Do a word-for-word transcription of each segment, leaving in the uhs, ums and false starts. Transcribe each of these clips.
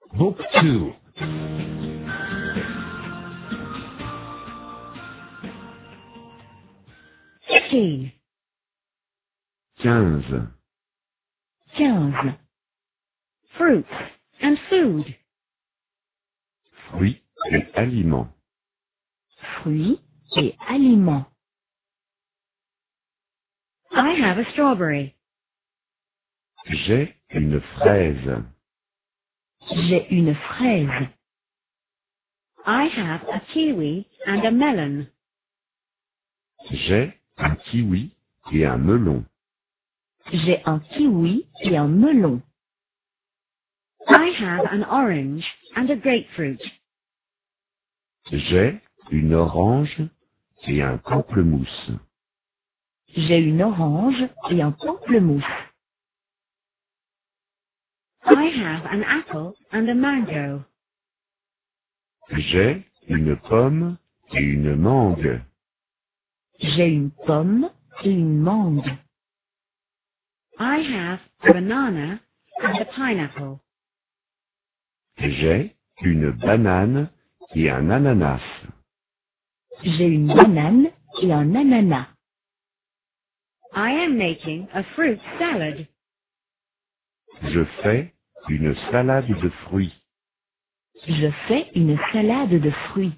Book two. Fifteen. quinze. Quinze. Fruits and food. Fruits et aliments. Fruits et aliments. I have a strawberry. J'ai une fraise. J'ai une fraise. I have a kiwi and a melon. J'ai un kiwi et un melon. J'ai un kiwi et un melon. I have an orange and a grapefruit. J'ai une orange et un pamplemousse. J'ai une orange et un pamplemousse. I have an apple and a mango. J'ai une pomme et une mangue. J'ai une pomme et une mangue. I have a banana and a pineapple. J'ai une banane et un ananas. J'ai une banane et un ananas. I am making a fruit salad. Je fais une salade de fruits. Je fais une salade de fruits.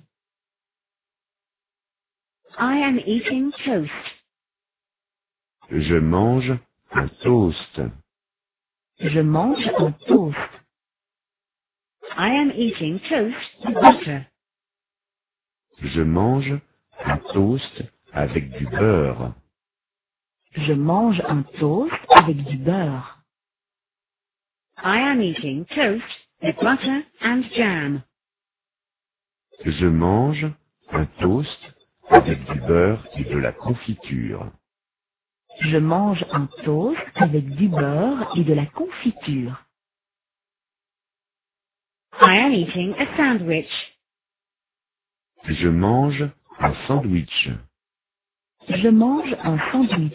I am eating toast. Je mange un toast. Je mange un toast. I am eating toast with butter. Je mange un toast avec du beurre. Je mange un toast avec du beurre. I am eating toast with butter and jam. Je mange un toast avec du beurre et de la confiture. Je mange un toast avec du beurre et de la confiture. I am eating a sandwich. Je mange un sandwich. Je mange un sandwich.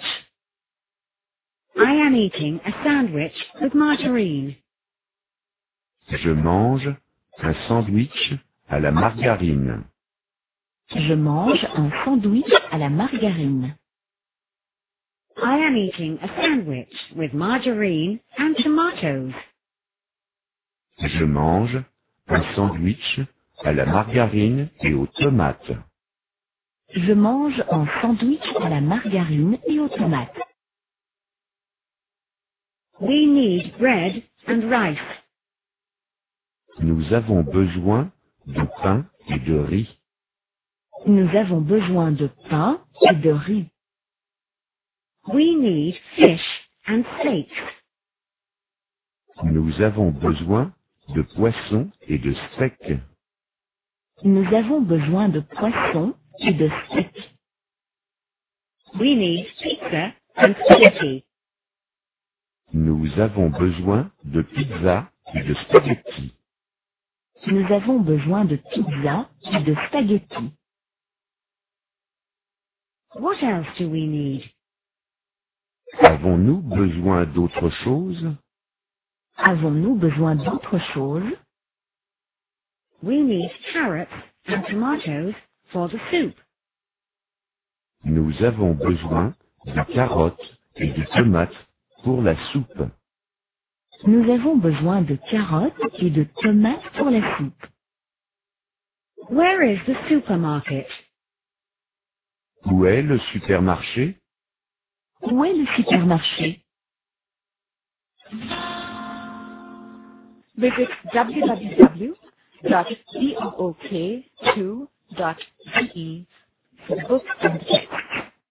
I am eating a sandwich with margarine. Je mange un sandwich à la margarine. Je mange un sandwich à la margarine. I am eating a sandwich with margarine and tomatoes. Je mange un sandwich à la margarine et aux tomates. Je mange un sandwich à la margarine et aux tomates. We need bread and rice. Nous avons besoin de pain et de riz. Nous avons besoin de pain et de riz. We need fish and steaks. Nous avons besoin de poissons et de steaks. Nous avons besoin de poisson et de steak. We need pizza and spaghetti. Nous avons besoin de pizza et de spaghetti. Nous avons besoin de pizza et de spaghetti. What else do we need? Avons-nous besoin d'autre chose? Avons-nous besoin d'autre chose? We need carrots and tomatoes for the soup. Nous avons besoin de carottes et de tomates pour la soupe. Nous avons besoin de carottes et de tomates pour la soupe. Where is the supermarket? Où est le supermarché? Où est le supermarché? Visit w w w dot book two dot d e for books and text.